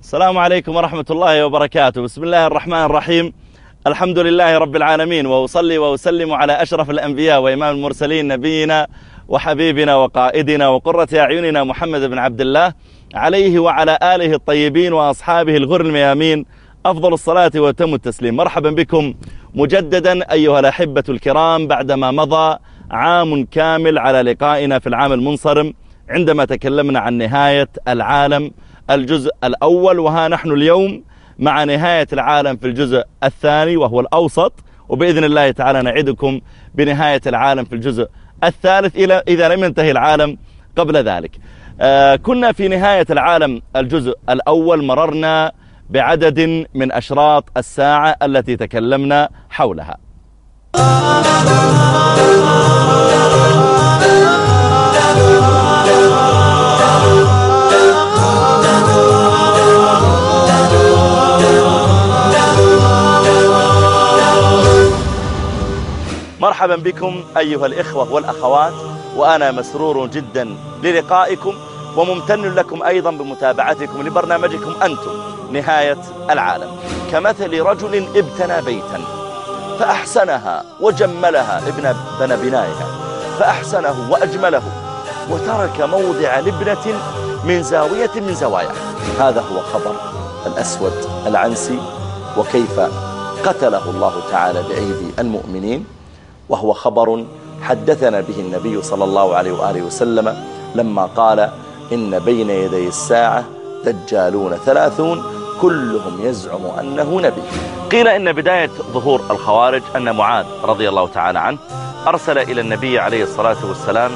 السلام عليكم ورحمة الله وبركاته. بسم الله الرحمن الرحيم. الحمد لله رب العالمين، وأصلي وأسلم على أشرف الأنبياء وإمام المرسلين نبينا وحبيبنا وقائدنا وقرة أعيننا محمد بن عبد الله، عليه وعلى آله الطيبين وأصحابه الغر الميامين أفضل الصلاة وأتم التسليم. مرحبا بكم مجددا أيها الأحبة الكرام، بعدما مضى عام كامل على لقائنا في العام المنصرم عندما تكلمنا عن نهاية العالم الجزء الأول، وها نحن اليوم مع نهاية العالم في الجزء الثاني وهو الأوسط، وبإذن الله تعالى نعدكم بنهاية العالم في الجزء الثالث إذا لم ينتهي العالم قبل ذلك. كنا في نهاية العالم الجزء الأول، مررنا بعدد من أشراط الساعة التي تكلمنا حولها. مرحبا بكم أيها الإخوة والأخوات، وأنا مسرور جدا للقائكم وممتن لكم أيضا بمتابعتكم لبرنامجكم أنتم نهاية العالم. كمثل رجل ابتنى بيتا فأحسنها وجملها، بنى بنائها فأحسنه وأجمله وترك موضع لبنة من زاوية من زواياه. هذا هو خبر الأسود العنسي، وكيف قتله الله تعالى بأيدي المؤمنين، وهو خبر حدثنا به النبي صلى الله عليه وآله وسلم لما قال: إن بين يدي الساعة دجالون 30 كلهم يزعم أنه نبي. قيل إن بداية ظهور الخوارج أن معاذ رضي الله تعالى عنه أرسل إلى النبي عليه الصلاة والسلام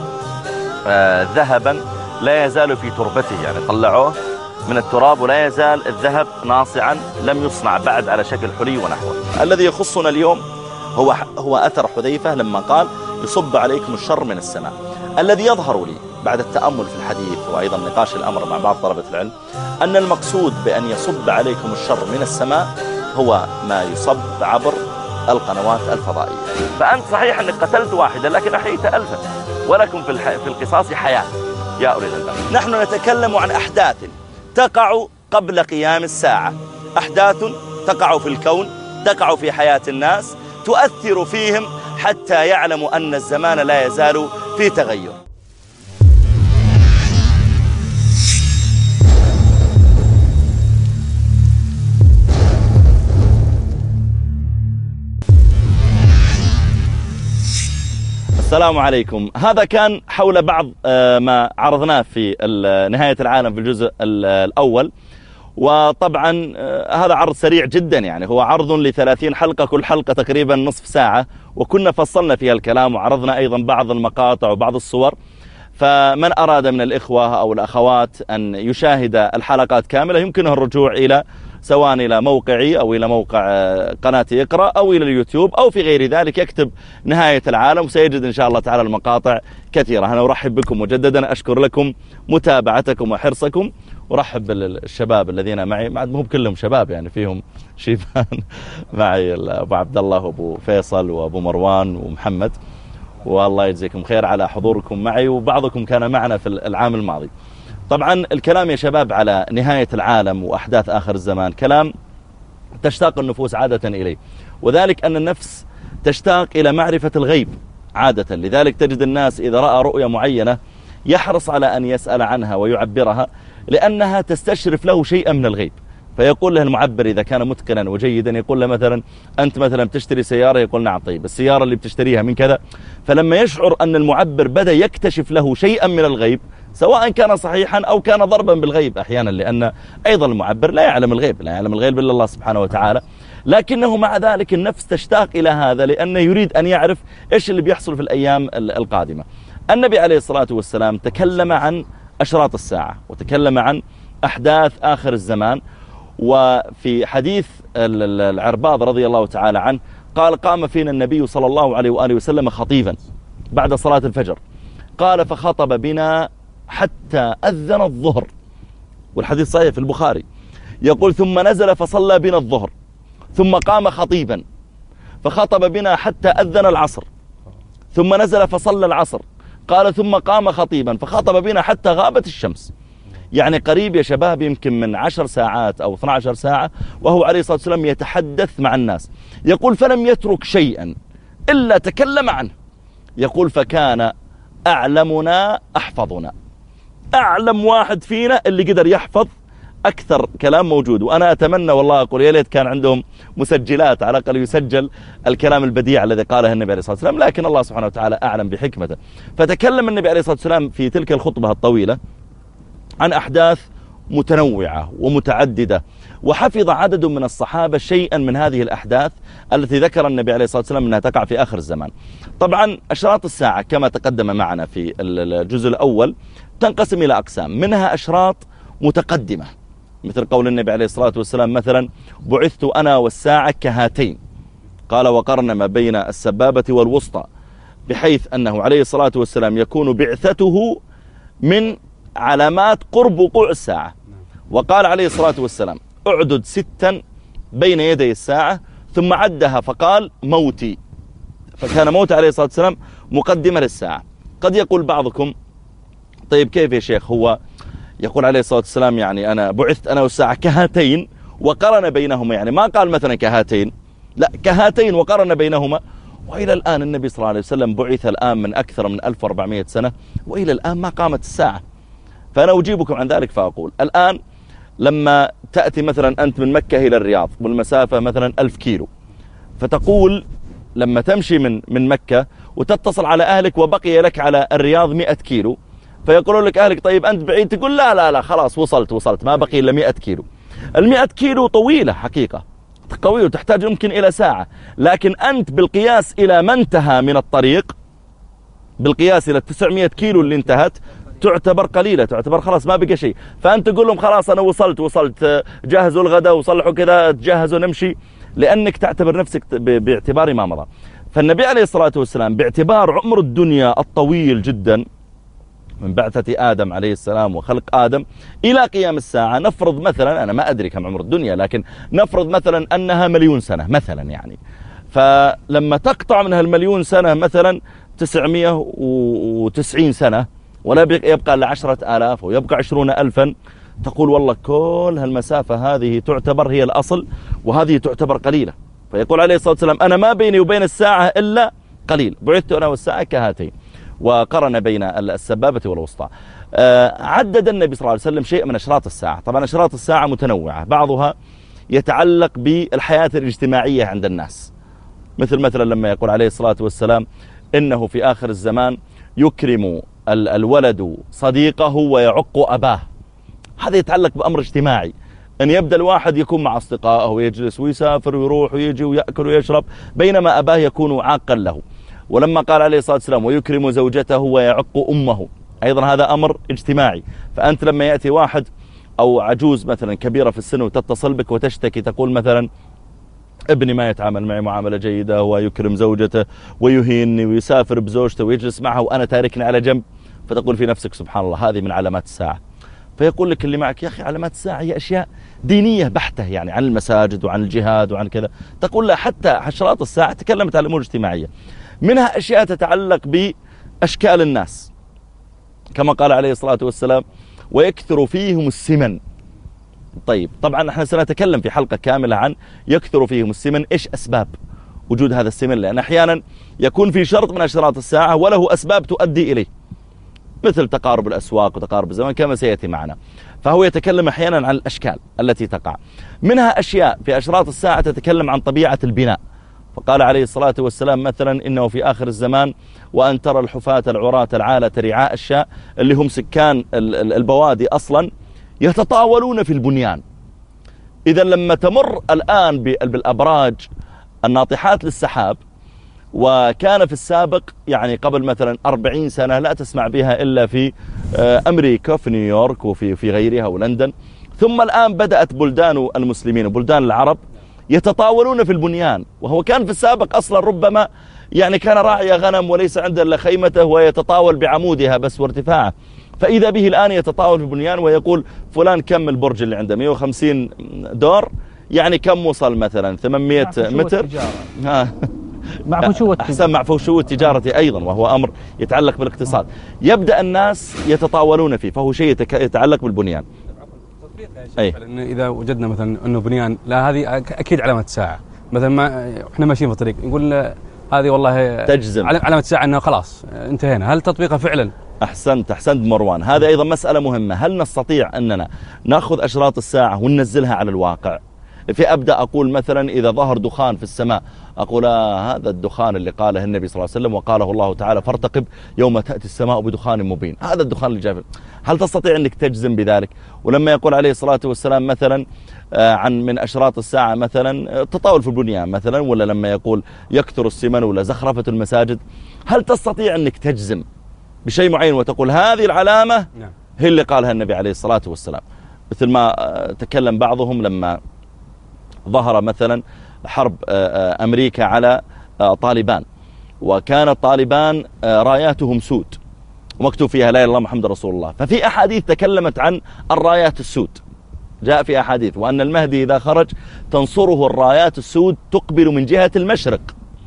ذهبا لا يزال في تربته، يعني طلعوه من التراب ولا يزال الذهب ناصعا، لم يصنع بعد على شكل حلي ونحوه. الذي يخصنا اليوم هو أثر حذيفة لما قال: يصب عليكم الشر من السماء. الذي يظهر لي بعد التأمل في الحديث وأيضا نقاش الأمر مع بعض طلبة العلم أن المقصود بأن يصب عليكم الشر من السماء هو ما يصب عبر القنوات الفضائية. فأنت صحيح أنك قتلت واحدا لكن أحييت 1000، ولكم في القصاص حياة يا أولي الألباب. نحن نتكلم عن أحداث تقع قبل قيام الساعة، أحداث تقع في الكون، تقع في حياة الناس، تؤثر فيهم حتى يعلموا أن الزمان لا يزال في تغير. السلام عليكم. هذا كان حول بعض ما عرضناه في نهاية العالم في الجزء الأول، وطبعا هذا عرض سريع جدا، يعني هو عرض ل30 حلقة، كل حلقة تقريبا نصف ساعة، وكنا فصلنا فيها الكلام وعرضنا أيضا بعض المقاطع وبعض الصور. فمن أراد من الإخوة أو الأخوات أن يشاهد الحلقات كاملة يمكنه الرجوع سواء إلى موقعي أو إلى موقع قناة اقرأ أو إلى اليوتيوب أو في غير ذلك، يكتب نهاية العالم وسيجد إن شاء الله تعالى المقاطع كثيرة. أنا أرحب بكم مجددا، أشكر لكم متابعتكم وحرصكم، ورحب بالشباب الذين معي، مو كلهم شباب يعني، فيهم شيبان معي، أبو عبد الله وأبو فيصل وأبو مروان ومحمد، والله يجزيكم خير على حضوركم معي، وبعضكم كان معنا في العام الماضي. طبعا الكلام يا شباب على نهاية العالم وأحداث آخر الزمان كلام تشتاق النفوس عادة إليه، وذلك أن النفس تشتاق إلى معرفة الغيب عادة. لذلك تجد الناس إذا رأى رؤية معينة يحرص على أن يسأل عنها ويعبرها، لأنها تستشرف له شيئا من الغيب. فيقول له المعبر إذا كان متقنا وجيدا، يقول له مثلا: أنت مثلا بتشتري سيارة؟ يقول: نعم. طيب السيارة اللي بتشتريها من كذا. فلما يشعر أن المعبر بدأ يكتشف له شيئا من الغيب، سواء كان صحيحا أو كان ضربا بالغيب أحيانا، لأن أيضا المعبر لا يعلم الغيب، لا يعلم الغيب إلا الله سبحانه وتعالى، لكنه مع ذلك النفس تشتاق إلى هذا، لأنه يريد أن يعرف إيش اللي بيحصل في الأيام القادمة. النبي عليه الصلاة والسلام تكلم عن أشراط الساعة وتكلم عن أحداث آخر الزمان، وفي حديث العرباض رضي الله تعالى عنه قال: قام فينا النبي صلى الله عليه وآله وسلم خطيبا بعد صلاة الفجر، قال: فخطب بنا حتى أذن الظهر، والحديث صحيح في البخاري، يقول: ثم نزل فصلى بنا الظهر، ثم قام خطيبا فخطب بنا حتى أذن العصر، ثم نزل فصلى العصر، قال: ثم قام خطيبا فخطب بنا حتى غابت الشمس. يعني قريب يا شباب يمكن من 10 ساعات أو 12 ساعة، وهو عليه الصلاة والسلام يتحدث مع الناس. يقول فلم يترك شيئا إلا تكلم عنه. يقول فكان أعلمنا أحفظنا، أعلم واحد فينا اللي قدر يحفظ أكثر كلام موجود. وأنا أتمنى والله أقول يا ليت كان عندهم مسجلات على الأقل يسجل الكلام البديع الذي قاله النبي عليه الصلاة والسلام، لكن الله سبحانه وتعالى أعلم بحكمته. فتكلم النبي عليه الصلاة والسلام في تلك الخطبة الطويلة عن أحداث متنوعة ومتعددة، وحفظ عدد من الصحابة شيئا من هذه الأحداث التي ذكر النبي عليه الصلاة والسلام أنها تقع في آخر الزمان. طبعا أشراط الساعة كما تقدم معنا في الجزء الأول تنقسم إلى أقسام، منها أشراط متقدمة مثل قول النبي عليه الصلاة والسلام مثلا بعثت أنا والساعة كهاتين، قال وقرن ما بين السبابة والوسطى، بحيث أنه عليه الصلاة والسلام يكون بعثته من علامات قرب وقوع الساعة. وقال عليه الصلاة والسلام اعدد 6 بين يدي الساعة، ثم عدها فقال موتي، فكان موت عليه الصلاة والسلام مقدمة للساعة. قد يقول بعضكم طيب كيف يا شيخ، هو يقول عليه الصلاة والسلام يعني أنا بعثت أنا والساعة كهاتين وقرن بينهما، يعني ما قال مثلا كهاتين، لا كهاتين وقرن بينهما. وإلى الآن النبي صلى الله عليه وسلم بعث الآن من أكثر من 1400 سنة، وإلى الآن ما قامت الساعة. فأنا أجيبكم عن ذلك فأقول الآن لما تأتي مثلا أنت من مكة إلى الرياض والمسافة مثلا 1000 كيلو، فتقول لما تمشي من مكة وتتصل على أهلك وبقي لك على الرياض 100 كيلو، فيقولون لك أهلك طيب أنت بعيد، تقول لا لا لا خلاص وصلت ما بقي إلا 100 كيلو. 100 كيلو طويلة حقيقة، قوية تحتاج يمكن إلى ساعة، لكن أنت بالقياس إلى ما انتهى من الطريق، بالقياس إلى 900 كيلو اللي انتهت تعتبر قليلة، تعتبر خلاص ما بقى شيء. فأنت تقول لهم خلاص أنا وصلت جهزوا الغداء وصلحوا كذا تجهزوا نمشي، لأنك تعتبر نفسك باعتبار ما مضى. فالنبي عليه الصلاة والسلام باعتبار عمر الدنيا الطويل جدا من بعثة آدم عليه السلام وخلق آدم إلى قيام الساعة، نفرض مثلا أنا ما أدري كم عمر الدنيا، لكن نفرض مثلا أنها 1,000,000 سنة مثلا يعني، فلما تقطع من هال1,000,000 سنة مثلا 990 سنة ولا يبقى إلا 10,000 ويبقى 20,000، تقول والله كل هالمسافة هذه تعتبر هي الأصل وهذه تعتبر قليلة. فيقول عليه الصلاة والسلام أنا ما بيني وبين الساعة إلا قليل، بعثت أنا والساعة كهاتين، وقرن بين السبابة والوسطى. عدد النبي صلى الله عليه وسلم شيء من أشراط الساعة. طبعا أشراط الساعة متنوعة، بعضها يتعلق بالحياة الاجتماعية عند الناس، مثلا لما يقول عليه الصلاة والسلام إنه في آخر الزمان يكرم الولد صديقه ويعق أباه. هذا يتعلق بأمر اجتماعي، أن يبدأ الواحد يكون مع أصدقائه ويجلس ويسافر ويروح ويجي ويأكل ويشرب، بينما أباه يكون عاقا له. ولما قال عليه الصلاة والسلام ويكرم زوجته ويعق أمه، أيضا هذا أمر اجتماعي. فأنت لما يأتي واحد أو عجوز مثلا كبيرة في السن وتتصل بك وتشتكي تقول مثلا ابني ما يتعامل معي معاملة جيدة ويكرم زوجته ويهينني ويسافر بزوجته ويجلس معها وأنا تاركني على جنب، فتقول في نفسك سبحان الله هذه من علامات الساعة. فيقول لك اللي معك يا أخي علامات الساعة هي أشياء دينية بحتة، يعني عن المساجد وعن الجهاد وعن كذا. تقول لا، حتى أشراط الساعة تكلمت عن الأمور الاجتماعية، منها أشياء تتعلق بأشكال الناس كما قال عليه الصلاة والسلام ويكثر فيهم السمن. طيب طبعا احنا سنتكلم في حلقة كاملة عن يكثر فيهم السمن، ايش أسباب وجود هذا السمن، لأن أحيانا يكون في شرط من أشراط الساعة وله أسباب تؤدي إليه، مثل تقارب الأسواق وتقارب الزمن كما سيأتي معنا. فهو يتكلم أحيانا عن الأشكال التي تقع، منها أشياء في أشراط الساعة تتكلم عن طبيعة البناء. فقال عليه الصلاة والسلام مثلا إنه في آخر الزمان وأن ترى الحفاة العراة العالة رعاء الشاء، اللي هم سكان البوادي أصلا، يتطاولون في البنيان. إذا لما تمر الآن بالأبراج الناطحات للسحاب، وكان في السابق يعني قبل مثلا 40 سنة لا تسمع بها إلا في أمريكا في نيويورك وفي غيرها ولندن، ثم الآن بدأت بلدان المسلمين وبلدان العرب يتطاولون في البنيان. وهو كان في السابق أصلا ربما يعني كان راعي غنم وليس عنده إلا خيمته ويتطاول بعمودها بس وارتفاعه، فإذا به الآن يتطاول في البنيان ويقول فلان كم البرج اللي عنده 150 دور، يعني كم وصل مثلا 800 متر أحسن مع فشو التجارة أيضا، وهو أمر يتعلق بالاقتصاد. يبدأ الناس يتطاولون فيه، فهو شيء يتعلق بالبنيان. أي. إذا وجدنا مثلا أنه بنيان، لا هذه أكيد علامة ساعة، مثلا ما إحنا ماشيين في الطريق نقول هذه والله تجزم علامة ساعة أنه خلاص انتهينا، هل تطبيقها فعلا؟ أحسنت مروان، هذا أيضا مسألة مهمة. هل نستطيع أننا نأخذ أشراط الساعة وننزلها على الواقع؟ في أبدأ أقول مثلا إذا ظهر دخان في السماء أقول هذا الدخان اللي قاله النبي صلى الله عليه وسلم وقاله الله تعالى فارتقب يوم تأتي السماء بدخان مبين، هذا الدخان اللي جاء. هل تستطيع أنك تجزم بذلك؟ ولما يقول عليه الصلاة والسلام مثلا من أشراط الساعة مثلا تطاول في البنيان مثلا، ولا لما يقول يكثر السمن ولا زخرفة المساجد، هل تستطيع أنك تجزم بشيء معين وتقول هذه العلامة هي اللي قالها النبي عليه الصلاة والسلام؟ مثل ما تكلم بعضهم لما ظهر مثلا حرب أمريكا على طالبان، وكان طالبان راياتهم سود ومكتوب فيها لا إله إلا الله محمد رسول الله، ففي أحاديث تكلمت عن الرايات السود، جاء في أحاديث وأن المهدي إذا خرج تنصره الرايات السود تقبل من جهة المشرق،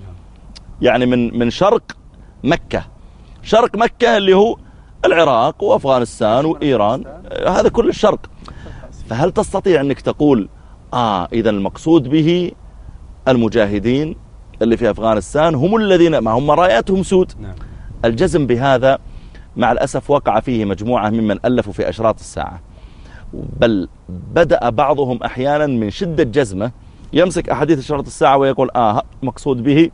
يعني من شرق مكة، شرق مكة اللي هو العراق وأفغانستان وإيران، هذا كل الشرق. فهل تستطيع أنك تقول إذا المقصود به المجاهدين اللي في أفغانستان هم الذين ما هم راياتهم سود؟ الجزم بهذا مع الأسف وقع فيه مجموعة ممن ألفوا في أشراط الساعة، بل بدأ بعضهم أحيانا من شدة جزمه يمسك أحاديث أشراط الساعة ويقول مقصود به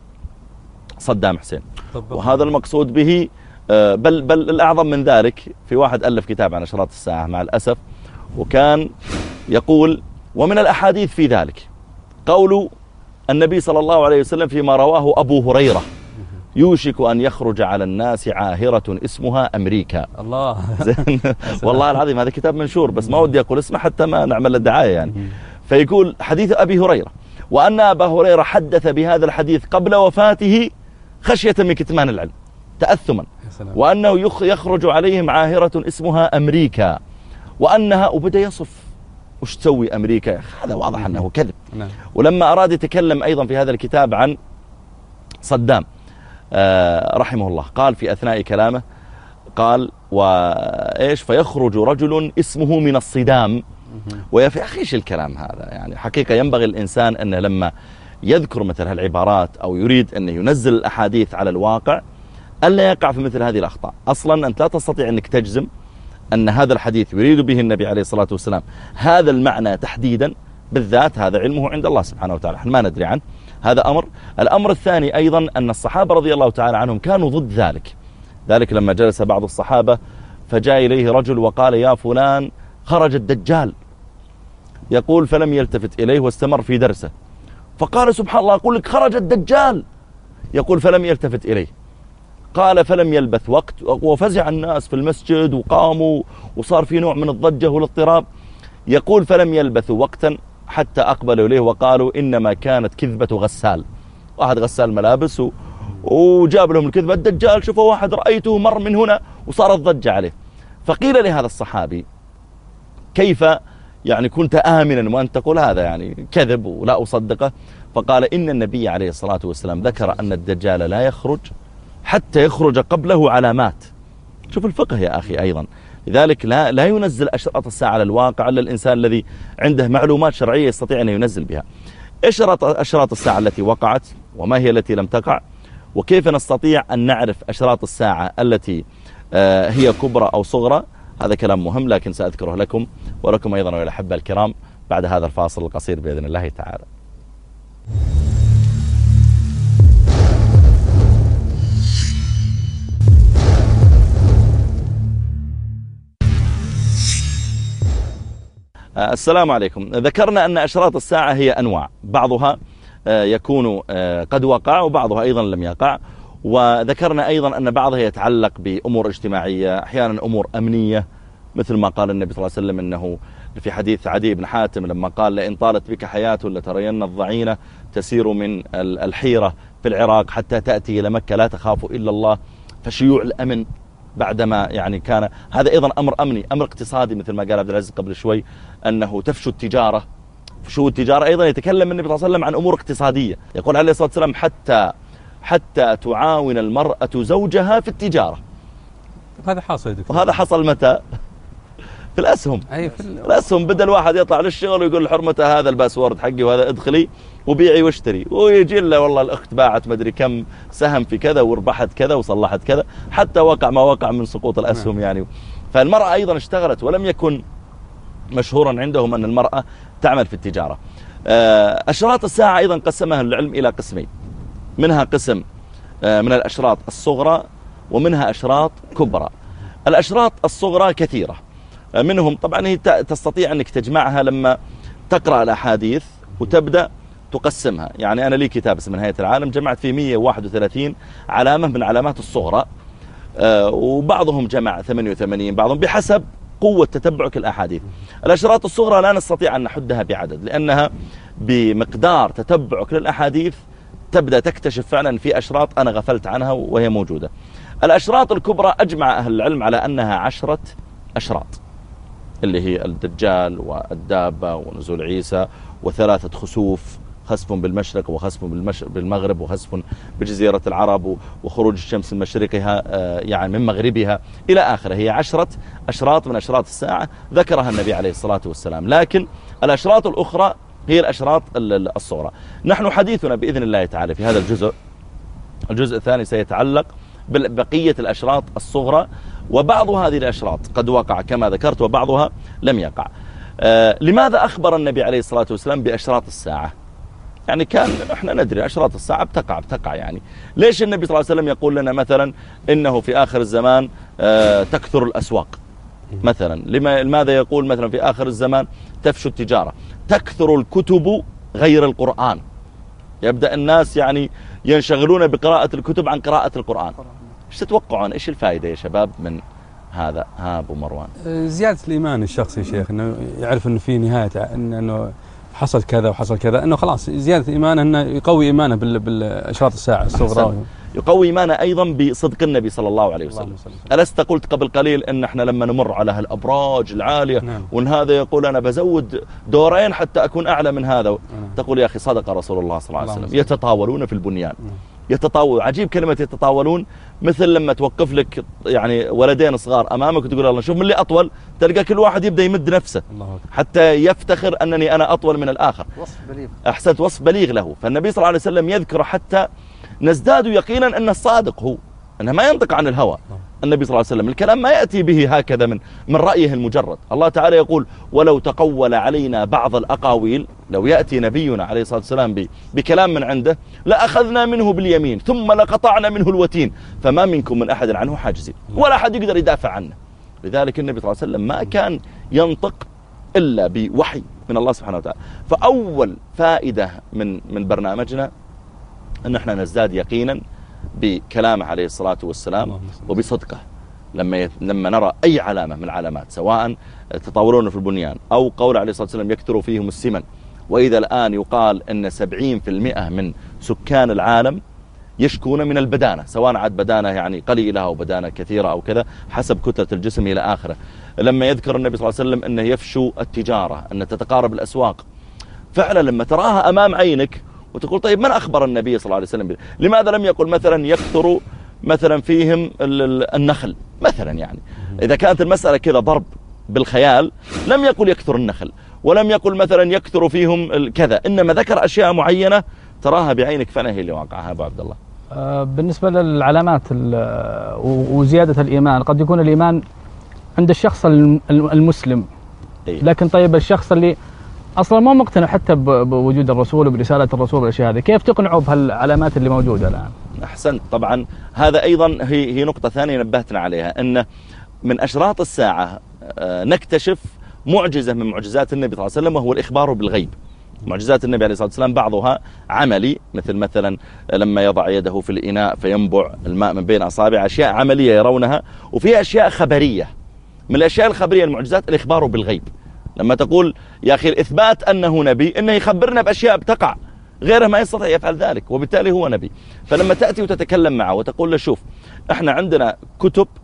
صدام حسين، وهذا المقصود به بل الأعظم من ذلك. في واحد ألف كتاب عن أشراط الساعة مع الأسف، وكان يقول ومن الأحاديث في ذلك قول النبي صلى الله عليه وسلم فيما رواه أبو هريرة يوشك أن يخرج على الناس عاهرة اسمها أمريكا. الله والله العظيم هذا كتاب منشور، بس ما ودي أقول اسمه حتى ما نعمل الدعاية يعني. فيقول حديث أبي هريرة، وأن أبا هريرة حدث بهذا الحديث قبل وفاته خشية من كتمان العلم تأثما، وأنه يخرج عليهم عاهرة اسمها أمريكا، وأنها وبدأ يصف وش تسوي أمريكا يا أخي، هذا واضح أنه كذب. ولما أراد يتكلم أيضا في هذا الكتاب عن صدام رحمه الله، قال في أثناء كلامه قال وإيش فيخرج رجل اسمه من الصدام ويا أخي إيش الكلام هذا؟ يعني حقيقة ينبغي الإنسان أنه لما يذكر مثل هالعبارات أو يريد أن ينزل الأحاديث على الواقع ألا يقع في مثل هذه الأخطاء. أصلا أنت لا تستطيع أنك تجزم أن هذا الحديث يريد به النبي عليه الصلاة والسلام هذا المعنى تحديدا بالذات، هذا علمه عند الله سبحانه وتعالى، احنا ما ندري عنه، هذا أمر. الأمر الثاني أيضا أن الصحابة رضي الله تعالى عنهم كانوا ضد ذلك لما جلس بعض الصحابة فجاء إليه رجل وقال يا فلان خرج الدجال، يقول فلم يلتفت إليه واستمر في درسه، فقال سبحان الله أقول لك خرج الدجال، يقول فلم يلتفت إليه، قال فلم يلبث وقت وفزع الناس في المسجد وقاموا وصار في نوع من الضجة والاضطراب، يقول فلم يلبثوا وقتا حتى أقبلوا إليه وقالوا إنما كانت كذبة غسال، واحد غسال ملابس وجاب لهم الكذبة، الدجال شوفوا واحد رأيته مر من هنا، وصارت ضجة عليه. فقيل لهذا الصحابي كيف يعني كنت آمنا وأنت تقول هذا يعني كذب ولا أصدقه؟ فقال إن النبي عليه الصلاة والسلام ذكر أن الدجال لا يخرج حتى يخرج قبله علامات. شوف الفقه يا أخي أيضا، لذلك لا ينزل أشراط الساعة على الواقع إلا الإنسان الذي عنده معلومات شرعية يستطيع أن ينزل بها. إيش أشراط الساعة التي وقعت وما هي التي لم تقع، وكيف نستطيع أن نعرف أشراط الساعة التي هي كبرى أو صغرى؟ هذا كلام مهم لكن سأذكره لكم ولكم أيضا والأحبة الكرام بعد هذا الفاصل القصير بإذن الله تعالى. السلام عليكم. ذكرنا أن أشراط الساعة هي أنواع، بعضها يكون قد وقع وبعضها أيضا لم يقع، وذكرنا أيضا أن بعضها يتعلق بأمور اجتماعية، أحيانا أمور أمنية، مثل ما قال النبي صلى الله عليه وسلم أنه في حديث عدي بن حاتم لما قال لئن طالت بك حياة لترين الضعينة تسير من الحيرة في العراق حتى تأتي إلى مكة لا تخاف إلا الله، فشيوع الأمن بعدما يعني كان هذا أيضا أمر أمني، أمر اقتصادي، مثل ما قال عبد العزيز قبل شوي أنه تفشو التجارة. فشو التجارة أيضا يتكلم النبي صلى الله عليه وسلم عن أمور اقتصادية، يقول عليه الصلاة والسلام حتى حتى تعاون المرأة زوجها في التجارة. هذا حاصل يا دكتور. وهذا حصل متى؟ في الأسهم. الأسهم بدل واحد يطلع للشغل ويقول لحرمته هذا الباسورد حقي وهذا ادخلي وبيعي واشتري، ويجي له والله الأخت باعت مدري كم سهم في كذا وربحت كذا وصلحت كذا، حتى وقع ما وقع من سقوط الأسهم يعني. فالمرأة أيضا اشتغلت، ولم يكن مشهورا عندهم أن المرأة تعمل في التجارة. أشراط الساعة أيضا قسمها العلم إلى قسمين، منها قسم من الأشراط الصغرى ومنها أشراط كبرى. الأشراط الصغرى كثيرة، منهم طبعا هي تستطيع أنك تجمعها لما تقرأ الأحاديث وتبدأ تقسمها. يعني أنا لي كتاب اسمه نهاية العالم، جمعت فيه 131 علامة من علامات الصغرى، وبعضهم جمع 88، بعضهم بحسب قوة تتبعك الأحاديث. الأشراط الصغرى لا نستطيع أن نحدها بعدد، لأنها بمقدار تتبعك للأحاديث تبدأ تكتشف فعلا في أشراط أنا غفلت عنها وهي موجودة. الأشراط الكبرى أجمع أهل العلم على أنها 10 أشراط، اللي هي الدجال والدابة ونزول عيسى و3 خسوف، خسف بالمشرق وخسف بالمغرب وخسف بجزيرة العرب وخروج الشمس من مشرقها يعني من مغربها إلى آخره. هي 10 أشراط من أشراط الساعة ذكرها النبي عليه الصلاة والسلام. لكن الأشراط الأخرى هي الأشراط الصغرى. نحن حديثنا بإذن الله تعالى في هذا الجزء الثاني سيتعلق ببقية الأشراط الصغرى، وبعض هذه الأشراط قد وقع كما ذكرت وبعضها لم يقع. لماذا أخبر النبي عليه الصلاة والسلام بأشراط الساعة؟ يعني كان احنا ندري أشراط الساعة بتقع يعني. ليش النبي صلى الله عليه وسلم يقول لنا مثلا إنه في آخر الزمان تكثر الأسواق مثلا؟ لماذا يقول مثلا في آخر الزمان تفشو التجارة، تكثر الكتب غير القرآن؟ يبدأ الناس يعني ينشغلون بقراءة الكتب عن قراءة القرآن. ايش تتوقعون؟ ايش الفائدة يا شباب من هذا؟ أبو مروان. زيادة الإيمان الشخصي يا شيخ، إنه يعرف إنه في نهاية، إنه حصل كذا وحصل كذا، إنه خلاص زيادة إيمانه، إنه يقوي إيمانه بالأشراط الساعة الصغرى، يقوي إيمانه أيضا بصدق النبي صلى الله عليه وسلم. ألست قلت قبل قليل إن إحنا لما نمر على هالأبراج العالية وإن هذا يقول أنا بزود دورين حتى أكون أعلى من هذا، تقول يا أخي صدق رسول الله صلى الله عليه وسلم، يتطاولون في البنيان. يتطاول، عجيب كلمة يتطاولون، مثل لما توقف لك يعني ولدين صغار أمامك وتقول الله شوف من اللي أطول، تلقى كل واحد يبدأ يمد نفسه حتى يفتخر أنني أنا أطول من الآخر. وصف بليغ. أحسنت، وصف بليغ له. فالنبي صلى الله عليه وسلم يذكر حتى نزداد يقينا أن الصادق هو، أنه ما ينطق عن الهوى. النبي صلى الله عليه وسلم الكلام ما يأتي به هكذا من رأيه المجرد. الله تعالى يقول ولو تقول علينا بعض الأقاويل، لو يأتي نبينا عليه الصلاة والسلام بكلام من عنده لأخذنا منه باليمين ثم لقطعنا منه الوتين فما منكم من أحد عنه حاجزين، ولا أحد يقدر يدافع عنه. لذلك النبي صلى الله عليه وسلم ما كان ينطق إلا بوحي من الله سبحانه وتعالى. فأول فائدة من برنامجنا أن احنا نزداد يقينا بكلامه عليه الصلاة والسلام وبصدقه. لما نرى أي علامة من العلامات، سواء تطاولون في البنيان أو قول عليه الصلاة والسلام يكثر فيهم السمن، وإذا الآن يقال أن 70% من سكان العالم يشكون من البدانة، سواء عاد بدانة يعني قليلة أو بدانة كثيرة أو كذا حسب كتلة الجسم إلى آخره. لما يذكر النبي صلى الله عليه وسلم أنه يفشو التجارة، أن تتقارب الأسواق، فعلا لما تراها أمام عينك وتقول طيب من أخبر النبي صلى الله عليه وسلم؟ لماذا لم يقل مثلا يكثر مثلا فيهم النخل مثلا؟ يعني إذا كانت المسألة كذا ضرب بالخيال لم يقل يكثر النخل، ولم يقل مثلا يكثر فيهم كذا، إنما ذكر أشياء معينة تراها بعينك فأنا هي اللي واقعها. أبو عبد الله، بالنسبة للعلامات وزيادة الإيمان، قد يكون الإيمان عند الشخص المسلم، لكن طيب الشخص اللي أصلا ما مقتنع حتى بوجود الرسول وبرسالة الرسول والأشياء هذه، كيف تقنعه بهالعلامات اللي موجودة الآن؟ أحسنت. طبعا هذا أيضا هي نقطة ثانية نبهتنا عليها، أن من أشراط الساعة نكتشف معجزة من معجزات النبي صلى الله عليه وسلم، وهو الإخبار بالغيب. معجزات النبي عليه الصلاة والسلام بعضها عملي، مثلا لما يضع يده في الإناء فينبع الماء من بين أصابع، أشياء عملية يرونها، وفيها أشياء خبرية. من الأشياء الخبرية المعجزات الإخبار بالغيب. لما تقول يا أخي الإثبات أنه نبي، إنه يخبرنا بأشياء بتقع، غيره ما يستطيع يفعل ذلك، وبالتالي هو نبي. فلما تأتي وتتكلم معه وتقول له شوف احنا عندنا كتب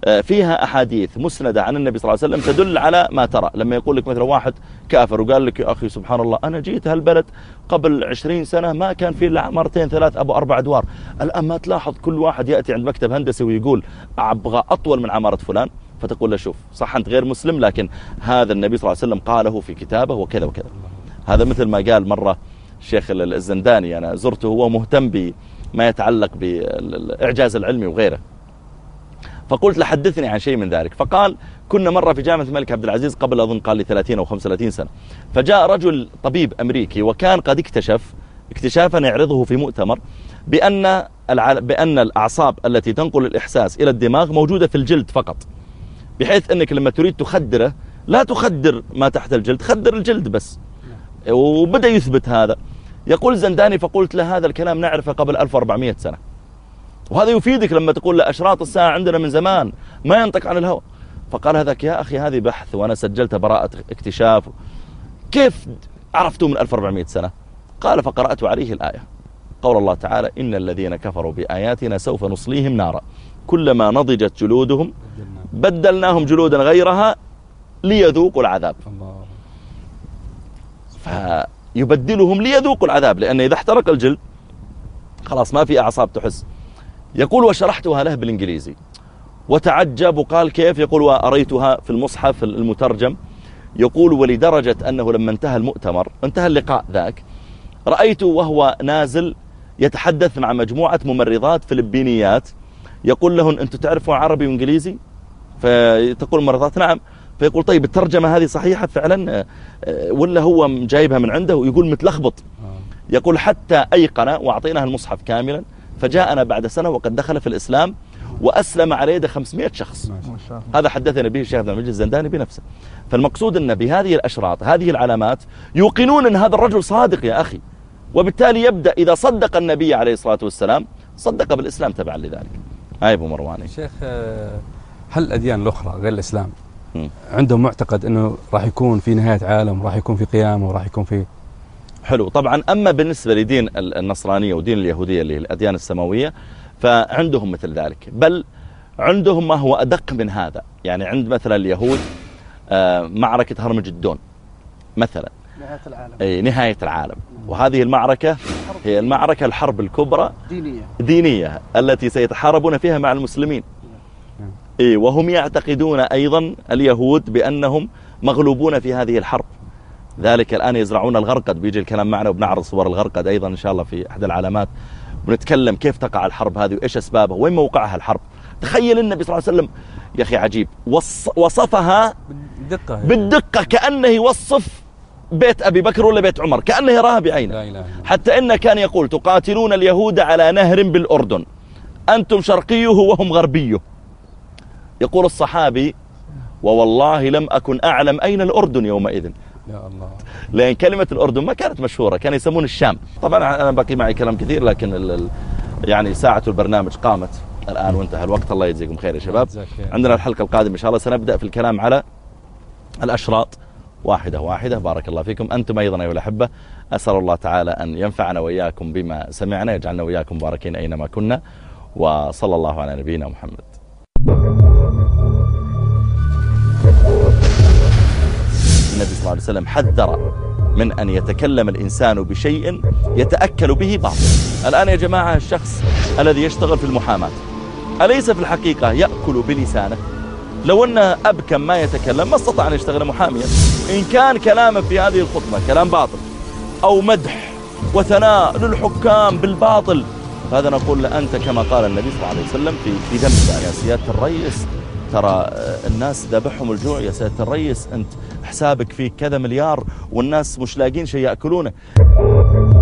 فيها أحاديث مسندة عن النبي صلى الله عليه وسلم تدل على ما ترى. لما يقول لك مثلا واحد كافر وقال لك يا أخي سبحان الله أنا جيت هالبلد قبل 20 سنة ما كان فيه إلا مرتين ثلاث أبو 4 أدوار، الآن ما تلاحظ كل واحد يأتي عند مكتب هندسي ويقول أبغى أطول من عمارة فلان، فتقول له شوف صح أنت غير مسلم لكن هذا النبي صلى الله عليه وسلم قاله في كتابه وكذا وكذا. هذا مثل ما قال مرة الشيخ الزنداني، أنا زرته وهو مهتم بما يتعلق بالإعجاز العلمي وغيره، فقلت له حدثني عن شيء من ذلك. فقال كنا مرة في جامعة الملك عبد العزيز قبل أظن قال لي 30 أو 35 سنة، فجاء رجل طبيب أمريكي وكان قد اكتشف اكتشافا يعرضه في مؤتمر بأن الأعصاب التي تنقل الإحساس إلى الدماغ موجودة في الجلد فقط، بحيث أنك لما تريد تخدره لا تخدر ما تحت الجلد، خدر الجلد بس. وبدأ يثبت هذا. يقول زنداني فقلت له هذا الكلام نعرفه قبل 1400 سنة، وهذا يفيدك لما تقول له أشراط الساعة عندنا من زمان ما ينطق عن الهوى. فقال هذاك يا أخي هذه بحث وأنا سجلت براءة اكتشاف، كيف عرفتوا من 1400 سنة؟ قال فقرأت عليه الآية، قول الله تعالى إن الذين كفروا بآياتنا سوف نصليهم نارا كلما نضجت جلودهم بدلناهم جلودا غيرها ليذوقوا العذاب. فيبدلهم ليذوقوا العذاب، لأن إذا احترق الجلد خلاص ما في أعصاب تحس. يقول وشرحتها له بالإنجليزي وتعجب وقال كيف؟ يقول وأريتها في المصحف المترجم. يقول ولدرجة أنه لما انتهى المؤتمر انتهى اللقاء ذاك رأيته وهو نازل يتحدث مع مجموعة ممرضات فلبينيات، يقول لهن أنتم تعرفوا عربي وإنجليزي؟ فتقول الممرضات نعم. فيقول طيب الترجمة هذه صحيحة فعلا ولا هو جايبها من عنده؟ ويقول متلخبط. يقول حتى أيقن وأعطيناه المصحف كاملا، فجاءنا بعد سنة وقد دخل في الإسلام وأسلم على يد 500 شخص. هذا حدثنا به الشيخ عبد المجيد الزنداني بنفسه. فالمقصود أن بهذه الأشراط هذه العلامات يوقنون أن هذا الرجل صادق يا أخي، وبالتالي يبدأ إذا صدق النبي عليه الصلاة والسلام صدق بالإسلام تبعا لذلك. أبو مرواني شيخ، هل الأديان الأخرى غير الإسلام عندهم معتقد أنه راح يكون في نهاية عالم، راح يكون في قيامة، وراح يكون في حلو؟ طبعا أما بالنسبة لدين النصرانية ودين اليهودية اللي هي الأديان السماوية فعندهم مثل ذلك، بل عندهم ما هو أدق من هذا. يعني عند مثلا اليهود معركة هرمجدون مثلا، نهاية العالم. أي نهاية العالم، وهذه المعركة هي المعركة الحرب الكبرى دينية التي سيتحاربون فيها مع المسلمين. إيه، وهم يعتقدون أيضا اليهود بأنهم مغلوبون في هذه الحرب. ذلك الآن يزرعون الغرقد، بيجي الكلام معنا وبنعرض صور الغرقد أيضا إن شاء الله في أحد العلامات، بنتكلم كيف تقع الحرب هذه وإيش أسبابها وين موقعها الحرب. تخيل النبي صلى الله عليه وسلم يا أخي عجيب وصفها بالدقة كأنه يوصف بيت أبي بكر ولا بيت عمر، كأنه يراها بعينه. حتى إنه كان يقول تقاتلون اليهود على نهر بالأردن أنتم شرقيه وهم غربيه. يقول الصحابي ووالله لم أكن أعلم أين الأردن يومئذ، يا الله، لأن كلمة الأردن ما كانت مشهورة، كان يسمون الشام. طبعا أنا باقي معي كلام كثير لكن يعني ساعة البرنامج قامت الآن وانتهى الوقت. الله يجزيكم خير يا شباب. عندنا الحلقة القادمة إن شاء الله سنبدأ في الكلام على الأشراط واحدة واحدة. بارك الله فيكم. أنتم أيضا أيها الأحبة، أسأل الله تعالى أن ينفعنا وإياكم بما سمعنا، يجعلنا وإياكم مباركين أينما كنا، وصلى الله على نبينا محمد. النبي صلى الله عليه وسلم حذر من أن يتكلم الإنسان بشيء يتأكل به باطل. الآن يا جماعة الشخص الذي يشتغل في المحاماة أليس في الحقيقة يأكل بلسانه؟ لو أنه أبكم ما يتكلم ما استطاع أن يشتغل محاميا. إن كان كلامه في هذه الخطبة كلام باطل أو مدح وثناء للحكام بالباطل، فهذا نقول له أنت كما قال النبي صلى الله عليه وسلم في ذنب. يا سيادة الرئيس ترى الناس ذبحهم الجوع، يا سيادة الرئيس أنت حسابك فيه كذا مليار والناس مش لاقين شيء يأكلونه.